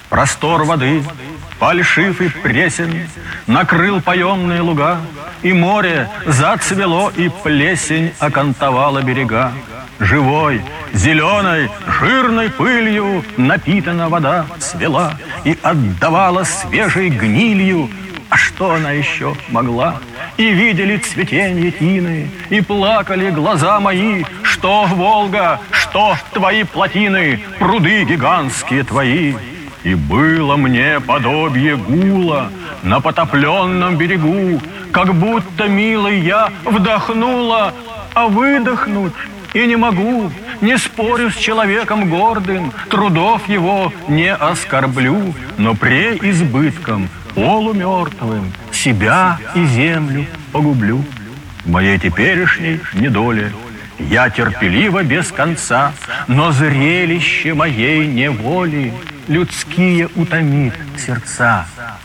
Простор воды, фальшив и пресен, накрыл поемные луга, и море зацвело, и плесень окантовала берега. Живой, зеленой, жирной пылью напитана вода свела и отдавала свежей гнилью. А что она еще могла? И видели цветенье тины, и плакали глаза мои, что Волга, что твои плотины, пруды гигантские твои. И было мне подобие гула на потопленном берегу, как будто, милый, я вдохнула, а выдохнуть и не могу. Не спорю с человеком гордым, трудов его не оскорблю, но преизбытком полумертвым себя и землю погублю. В моей теперешней недоле я терпеливо без конца, но зрелище моей неволи людские утомит сердца.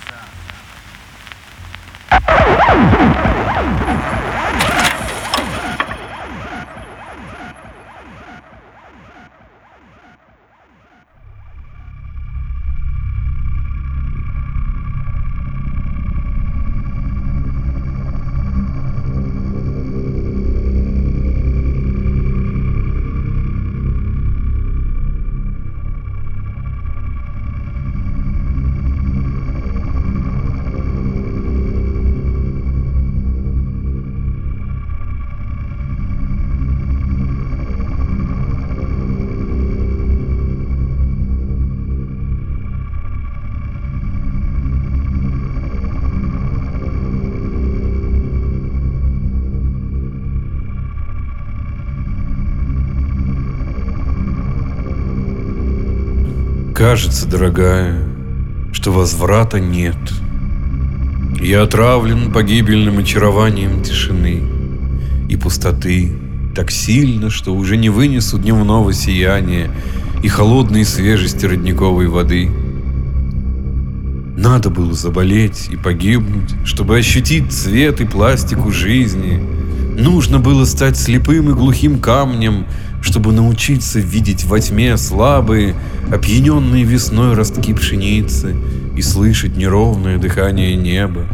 Кажется, дорогая, что возврата нет. Я отравлен погибельным очарованием тишины и пустоты так сильно, что уже не вынесу дневного сияния и холодной свежести родниковой воды. Надо было заболеть и погибнуть, чтобы ощутить цвет и пластику жизни. Нужно было стать слепым и глухим камнем, чтобы научиться видеть во тьме слабые, опьяненные весной ростки пшеницы и слышать неровное дыхание неба.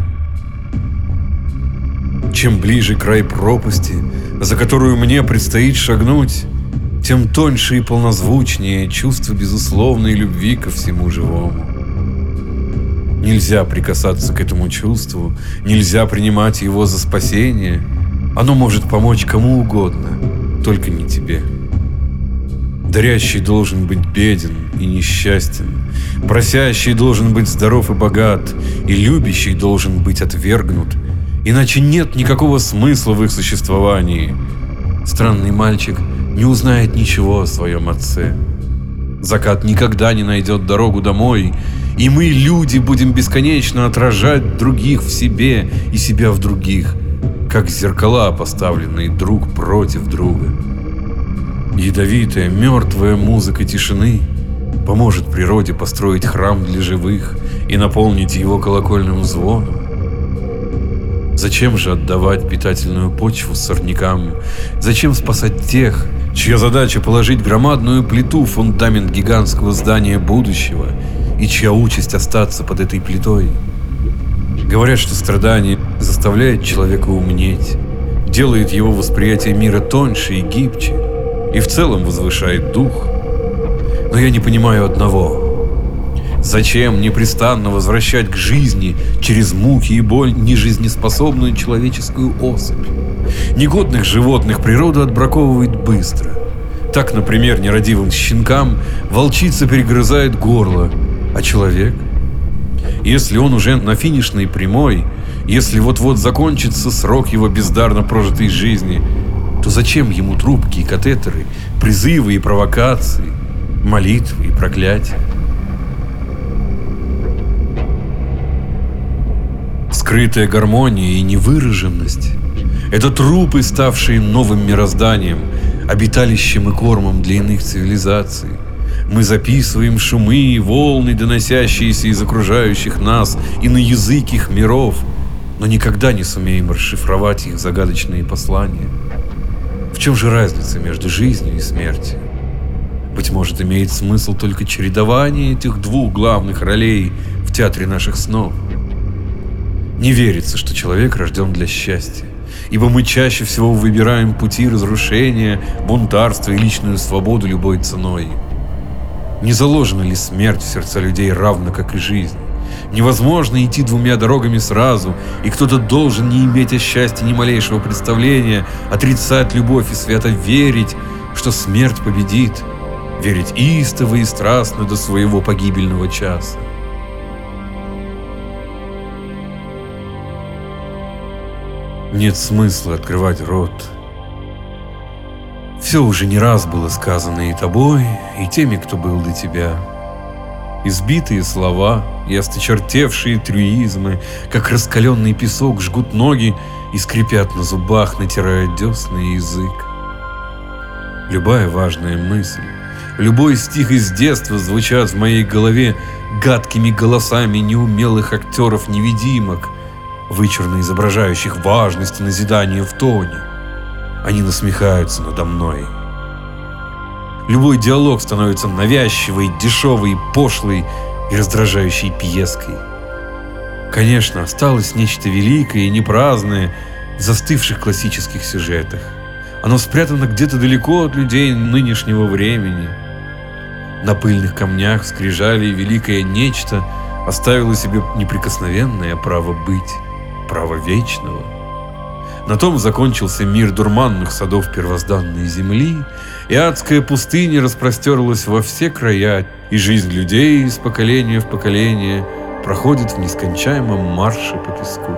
Чем ближе край пропасти, за которую мне предстоит шагнуть, тем тоньше и полнозвучнее чувство безусловной любви ко всему живому. Нельзя прикасаться к этому чувству, нельзя принимать его за спасение. Оно может помочь кому угодно, только не тебе. Дарящий должен быть беден и несчастен, просящий должен быть здоров и богат, и любящий должен быть отвергнут, иначе нет никакого смысла в их существовании. Странный мальчик не узнает ничего о своем отце. Закат никогда не найдет дорогу домой, и мы, люди, будем бесконечно отражать других в себе и себя в других, как зеркала, поставленные друг против друга. Ядовитая, мертвая музыка тишины поможет природе построить храм для живых и наполнить его колокольным звоном. Зачем же отдавать питательную почву сорнякам? Зачем спасать тех, чья задача положить громадную плиту в фундамент гигантского здания будущего и чья участь остаться под этой плитой? Говорят, что страдание заставляет человека умнеть, делает его восприятие мира тоньше и гибче, и в целом возвышает дух. Но я не понимаю одного. Зачем непрестанно возвращать к жизни через муки и боль нежизнеспособную человеческую особь? Негодных животных природа отбраковывает быстро. Так, например, нерадивым щенкам волчица перегрызает горло, а человек? Если он уже на финишной прямой, если вот-вот закончится срок его бездарно прожитой жизни, то зачем ему трубки и катетеры, призывы и провокации, молитвы и проклятия? Скрытая гармония и невыраженность – это трупы, ставшие новым мирозданием, обиталищем и кормом для иных цивилизаций. Мы записываем шумы и волны, доносящиеся из окружающих нас и на язык их миров, но никогда не сумеем расшифровать их загадочные послания. В чем же разница между жизнью и смертью? Быть может, имеет смысл только чередование этих двух главных ролей в театре наших снов. Не верится, что человек рожден для счастья, ибо мы чаще всего выбираем пути разрушения, бунтарства и личную свободу любой ценой. Не заложена ли смерть в сердца людей равно, как и жизнь? Невозможно идти двумя дорогами сразу, и кто-то должен не иметь о счастье ни малейшего представления, отрицать любовь и свято верить, что смерть победит, верить истово и страстно до своего погибельного часа. Нет смысла открывать рот. Все уже не раз было сказано и тобой, и теми, кто был до тебя. Избитые слова и осточертевшие трюизмы, как раскаленный песок, жгут ноги и скрипят на зубах, натирая десны и язык. Любая важная мысль, любой стих из детства звучат в моей голове гадкими голосами неумелых актеров-невидимок, вычурно изображающих важность и назидание в тоне. Они насмехаются надо мной. Любой диалог становится навязчивой, дешевой, пошлой и раздражающей пьеской. Конечно, осталось нечто великое и непраздное в застывших классических сюжетах. Оно спрятано где-то далеко от людей нынешнего времени. На пыльных камнях скрижали великое нечто оставило себе неприкосновенное право быть, право вечного. На том закончился мир дурманных садов первозданной земли, и адская пустыня распростерлась во все края, и жизнь людей из поколения в поколение проходит в нескончаемом марше по песку.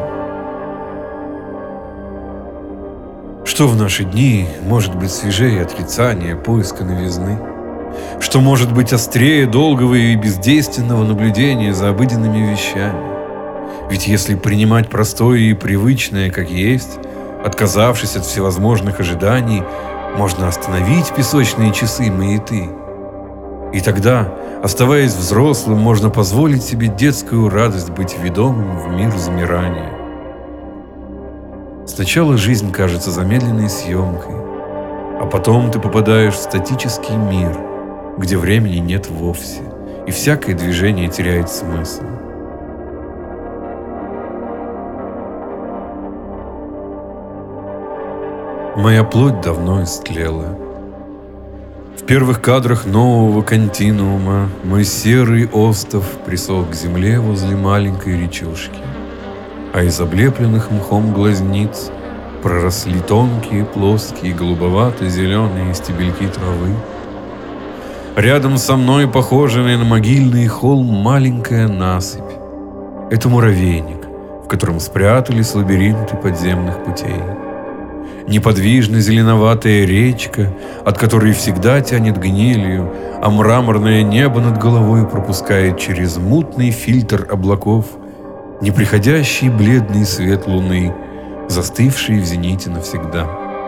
Что в наши дни может быть свежее отрицания, поиска новизны? Что может быть острее долгого и бездейственного наблюдения за обыденными вещами? Ведь если принимать простое и привычное как есть, отказавшись от всевозможных ожиданий, можно остановить песочные часы маяты. И тогда, оставаясь взрослым, можно позволить себе детскую радость быть ведомым в мир замирания. Сначала жизнь кажется замедленной съемкой, а потом ты попадаешь в статический мир, где времени нет вовсе, и всякое движение теряет смысл. Моя плоть давно истлела. В первых кадрах нового континуума мой серый остов присох к земле возле маленькой речушки, а из облепленных мхом глазниц проросли тонкие, плоские, голубовато-зеленые стебельки травы. Рядом со мной, похожая на могильный холм, маленькая насыпь. Это муравейник, в котором спрятались лабиринты подземных путей. Неподвижно зеленоватая речка, от которой всегда тянет гнилью, а мраморное небо над головой пропускает через мутный фильтр облаков неприходящий бледный свет луны, застывший в зените навсегда.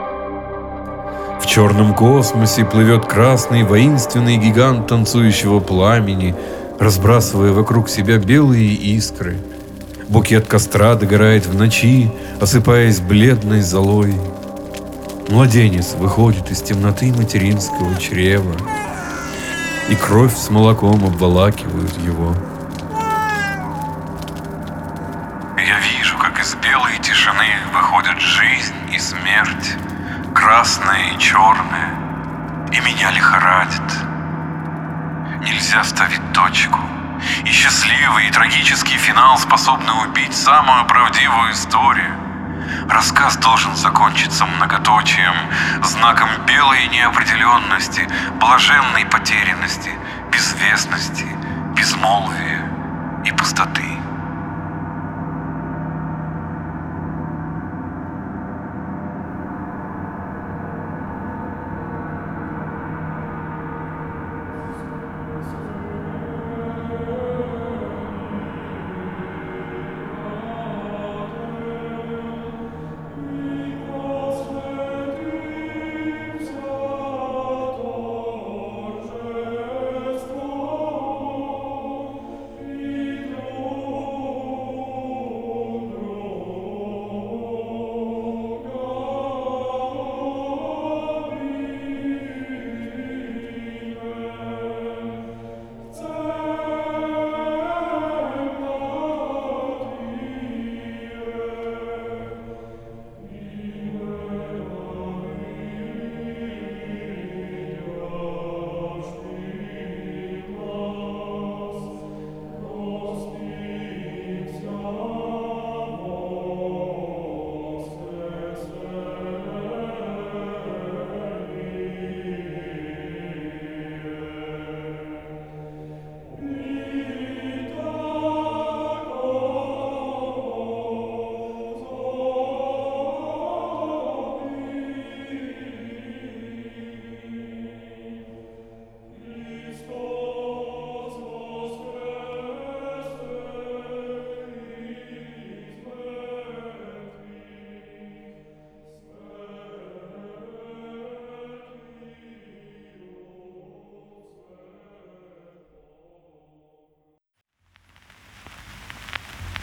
В черном космосе плывет красный воинственный гигант танцующего пламени, разбрасывая вокруг себя белые искры. Букет костра догорает в ночи, осыпаясь бледной золой. Младенец выходит из темноты материнского чрева, и кровь с молоком обволакивают его. Я вижу, как из белой тишины выходят жизнь и смерть, красное и черное, и меня лихорадит. Нельзя ставить точку, и счастливый и трагический финал способны убить самую правдивую историю. Рассказ должен закончиться многоточием, знаком белой неопределенности, блаженной потерянности, безвестности, безмолвия и пустоты.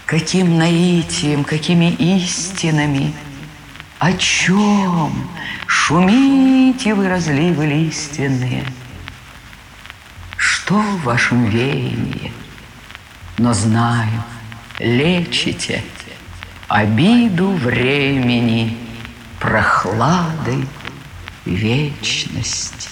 Каким наитием, какими истинами, о чем шумите вы, разливы лиственные? Что в вашем веянии? Но знаю, лечите обиду времени прохладой вечности.